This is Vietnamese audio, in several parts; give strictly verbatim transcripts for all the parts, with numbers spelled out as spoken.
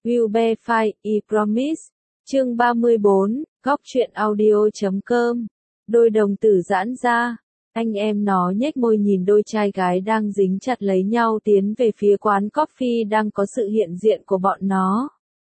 Will be fine, I promise. Chương ba mươi bốn, góc truyện audio chấm com. Đôi đồng tử giãn ra. Anh em nó nhếch môi nhìn đôi trai gái đang dính chặt lấy nhau tiến về phía quán coffee đang có sự hiện diện của bọn nó.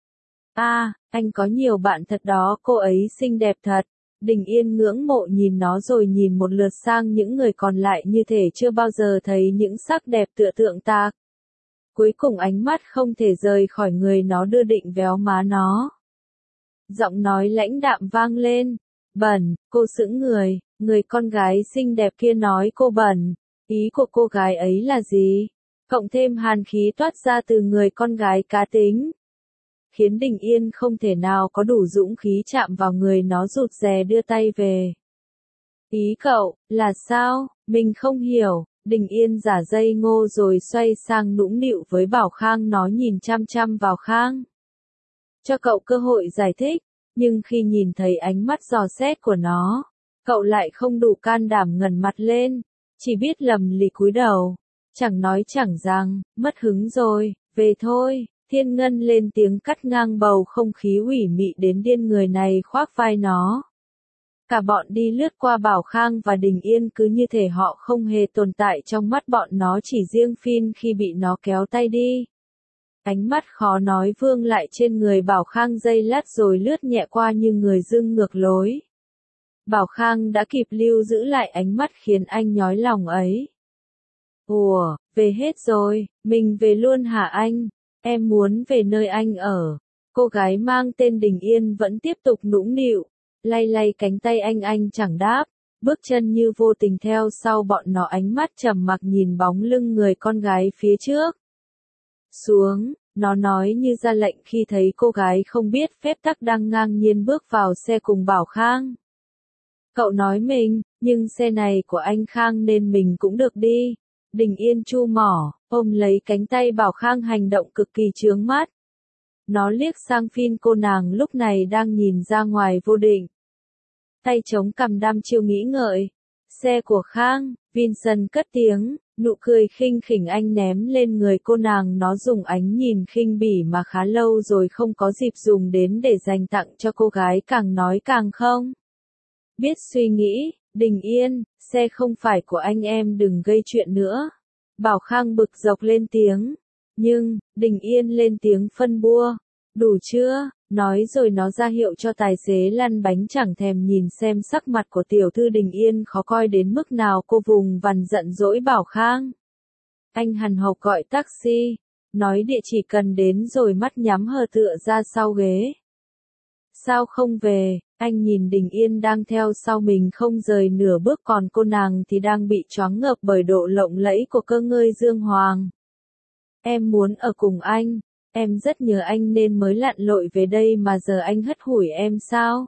À, anh có nhiều bạn thật đó, cô ấy xinh đẹp thật. Đình Yên ngưỡng mộ nhìn nó rồi nhìn một lượt sang những người còn lại như thể chưa bao giờ thấy những sắc đẹp tựa tượng ta. Cuối cùng ánh mắt không thể rời khỏi người nó đưa định véo má nó. Giọng nói lãnh đạm vang lên. Bẩn, cô sững người, người con gái xinh đẹp kia nói cô bẩn. Ý của cô gái ấy là gì? Cộng thêm hàn khí toát ra từ người con gái cá tính. Khiến Đình Yên không thể nào có đủ dũng khí chạm vào người nó, rụt rè đưa tay về. Ý cậu, là sao? Mình không hiểu. Đình Yên giả dây ngô rồi xoay sang nũng nịu với Bảo Khang, nó nhìn chăm chăm vào Khang. Cho cậu cơ hội giải thích, nhưng khi nhìn thấy ánh mắt dò xét của nó, cậu lại không đủ can đảm ngẩng mặt lên, chỉ biết lầm lì cúi đầu, chẳng nói chẳng rằng, mất hứng rồi, về thôi. Thiên Ngân lên tiếng cắt ngang bầu không khí ủy mị đến điên người này khoác vai nó. Cả bọn đi lướt qua Bảo Khang và Đình Yên cứ như thể họ không hề tồn tại trong mắt bọn nó, chỉ riêng Phin khi bị nó kéo tay đi. Ánh mắt khó nói vương lại trên người Bảo Khang giây lát rồi lướt nhẹ qua như người dưng ngược lối. Bảo Khang đã kịp lưu giữ lại ánh mắt khiến anh nhói lòng ấy. Ủa, về hết rồi, mình về luôn hả anh? Em muốn về nơi anh ở. Cô gái mang tên Đình Yên vẫn tiếp tục nũng nịu, lay lay cánh tay anh anh chẳng đáp, bước chân như vô tình theo sau bọn nó, ánh mắt trầm mặc nhìn bóng lưng người con gái phía trước. Xuống, nó nói như ra lệnh khi thấy cô gái không biết phép tắc đang ngang nhiên bước vào xe cùng Bảo Khang. Cậu nói mình, nhưng xe này của anh Khang nên mình cũng được đi. Đình Yên chu mỏ, ôm lấy cánh tay Bảo Khang, hành động cực kỳ chướng mắt. Nó liếc sang Phin, cô nàng lúc này đang nhìn ra ngoài vô định. Tay chống cằm đăm chiêu nghĩ ngợi. Xe của Khang, Vincent cất tiếng, nụ cười khinh khỉnh anh ném lên người cô nàng, nó dùng ánh nhìn khinh bỉ mà khá lâu rồi không có dịp dùng đến để dành tặng cho cô gái, càng nói càng không biết suy nghĩ. Đình Yên, xe không phải của anh, em đừng gây chuyện nữa. Bảo Khang bực dọc lên tiếng. Nhưng, Đình Yên lên tiếng phân bua. Đủ chưa? Nói rồi nó ra hiệu cho tài xế lăn bánh, chẳng thèm nhìn xem sắc mặt của tiểu thư Đình Yên khó coi đến mức nào. Cô vùng vằng giận dỗi Bảo Khang. Anh hằn học gọi taxi, nói địa chỉ cần đến rồi mắt nhắm hờ tựa ra sau ghế. Sao không về? Anh nhìn Đình Yên đang theo sau mình không rời nửa bước, còn cô nàng thì đang bị choáng ngợp bởi độ lộng lẫy của cơ ngơi dương hoàng. Em muốn ở cùng anh, em rất nhớ anh nên mới lặn lội về đây mà giờ anh hất hủi em sao?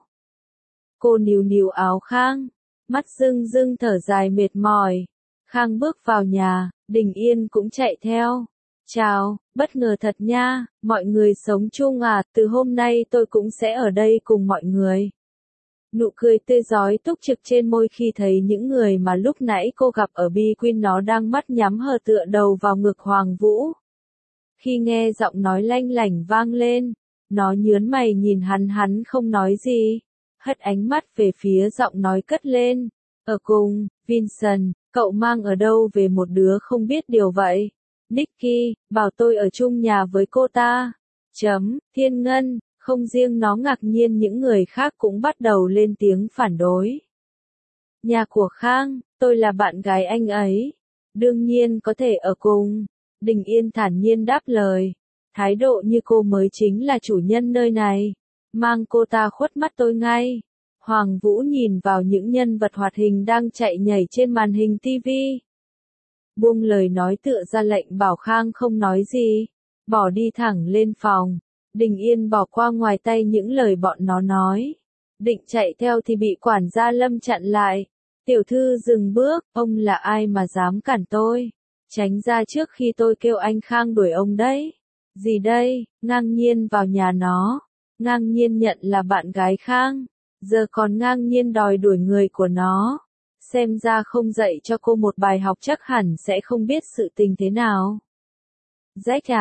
Cô níu níu áo Khang, mắt rưng rưng thở dài mệt mỏi. Khang bước vào nhà, Đình Yên cũng chạy theo. Chào, bất ngờ thật nha, mọi người sống chung à, từ hôm nay tôi cũng sẽ ở đây cùng mọi người. Nụ cười tươi rói túc trực trên môi khi thấy những người mà lúc nãy cô gặp ở Bi Queen, nó đang mắt nhắm hờ tựa đầu vào ngực Hoàng Vũ. Khi nghe giọng nói lanh lảnh vang lên, nó nhướng mày nhìn hắn, hắn không nói gì, hất ánh mắt về phía giọng nói cất lên. Ở cùng, Vincent, cậu mang ở đâu về một đứa không biết điều vậy? Nicky, bảo tôi ở chung nhà với cô ta. Chấm, Thiên Ngân. Không riêng nó ngạc nhiên, những người khác cũng bắt đầu lên tiếng phản đối. Nhà của Khang, tôi là bạn gái anh ấy. Đương nhiên có thể ở cùng. Đình Yên thản nhiên đáp lời. Thái độ như cô mới chính là chủ nhân nơi này. Mang cô ta khuất mắt tôi ngay. Hoàng Vũ nhìn vào những nhân vật hoạt hình đang chạy nhảy trên màn hình ti vi. Buông lời nói, tựa ra lệnh Bảo Khang không nói gì. Bỏ đi thẳng lên phòng. Đình Yên bỏ qua ngoài tay những lời bọn nó nói. Định chạy theo thì bị quản gia Lâm chặn lại. Tiểu thư dừng bước, ông là ai mà dám cản tôi? Tránh ra trước khi tôi kêu anh Khang đuổi ông đấy. Gì đây, ngang nhiên vào nhà nó. Ngang nhiên nhận là bạn gái Khang. Giờ còn ngang nhiên đòi đuổi người của nó. Xem ra không dạy cho cô một bài học chắc hẳn sẽ không biết sự tình thế nào. Rách à?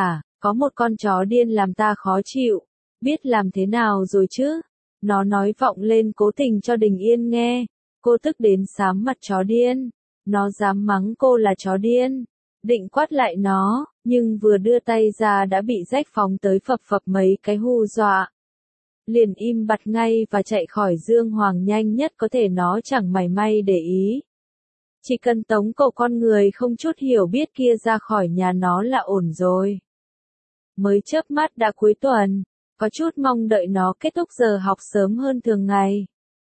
có một con chó điên làm ta khó chịu, biết làm thế nào rồi chứ? Nó nói vọng lên cố tình cho Đình Yên nghe, cô tức đến sám mặt chó điên, nó dám mắng cô là chó điên, định quát lại nó, nhưng vừa đưa tay ra đã bị rách phóng tới phập phập mấy cái hù dọa. Liền im bặt ngay và chạy khỏi Dương Hoàng nhanh nhất có thể, nó chẳng mảy may để ý. Chỉ cần tống cổ con người không chút hiểu biết kia ra khỏi nhà nó là ổn rồi. Mới chớp mắt đã cuối tuần, có chút mong đợi nó kết thúc giờ học sớm hơn thường ngày.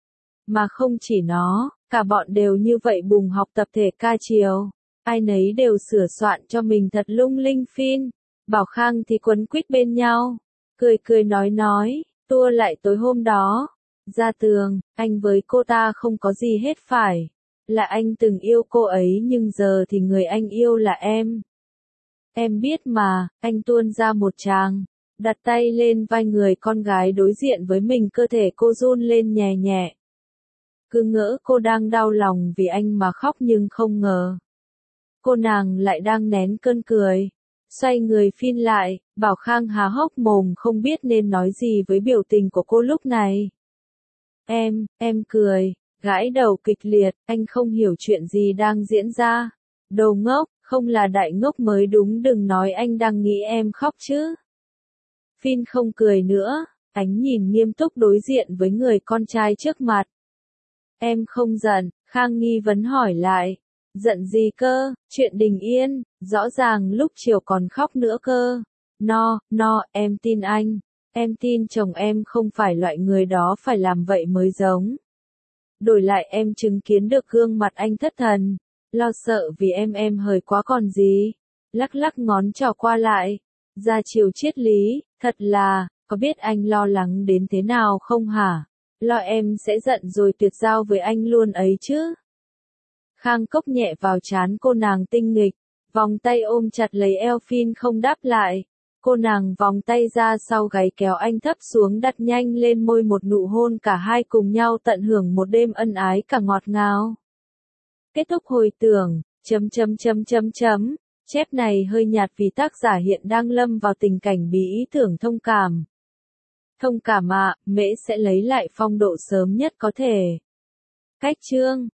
Mà không chỉ nó, cả bọn đều như vậy bùng học tập thể ca chiều. Ai nấy đều sửa soạn cho mình thật lung linh phin. Bảo Khang thì quấn quýt bên nhau, cười cười nói nói, tua lại tối hôm đó. Ra tường, anh với cô ta không có gì hết phải. Là anh từng yêu cô ấy nhưng giờ thì người anh yêu là em. Em biết mà, anh tuôn ra một tràng, đặt tay lên vai người con gái đối diện với mình, cơ thể cô run lên nhẹ nhẹ. Cứ ngỡ cô đang đau lòng vì anh mà khóc nhưng không ngờ. Cô nàng lại đang nén cơn cười. Xoay người phin lại, Bảo Khang há hốc mồm không biết nên nói gì với biểu tình của cô lúc này. Em, em cười, gãi đầu kịch liệt, anh không hiểu chuyện gì đang diễn ra. Đồ ngốc, không là đại ngốc mới đúng, đừng nói anh đang nghĩ em khóc chứ. Phin không cười nữa, ánh nhìn nghiêm túc đối diện với người con trai trước mặt. Em không giận, Khang nghi vấn hỏi lại. Giận gì cơ, chuyện Đình Yên, rõ ràng lúc chiều còn khóc nữa cơ. No, no, em tin anh. Em tin chồng em không phải loại người đó phải làm vậy mới giống. Đổi lại em chứng kiến được gương mặt anh thất thần. Lo sợ vì em em hời quá còn gì. Lắc lắc ngón trỏ qua lại. Ra chiều triết lý, thật là, có biết anh lo lắng đến thế nào không hả? Lo em sẽ giận rồi tuyệt giao với anh luôn ấy chứ. Khang cốc nhẹ vào trán cô nàng tinh nghịch, vòng tay ôm chặt lấy eo Phin không đáp lại. Cô nàng vòng tay ra sau gáy kéo anh thấp xuống, đặt nhanh lên môi một nụ hôn, cả hai cùng nhau tận hưởng một đêm ân ái cả ngọt ngào. Kết thúc hồi tưởng, chấm chấm chấm chấm chấm, chép này hơi nhạt vì tác giả hiện đang lâm vào tình cảnh bí ý tưởng thông cảm. Thông cảm ạ, à, mễ sẽ lấy lại phong độ sớm nhất có thể. Cách chương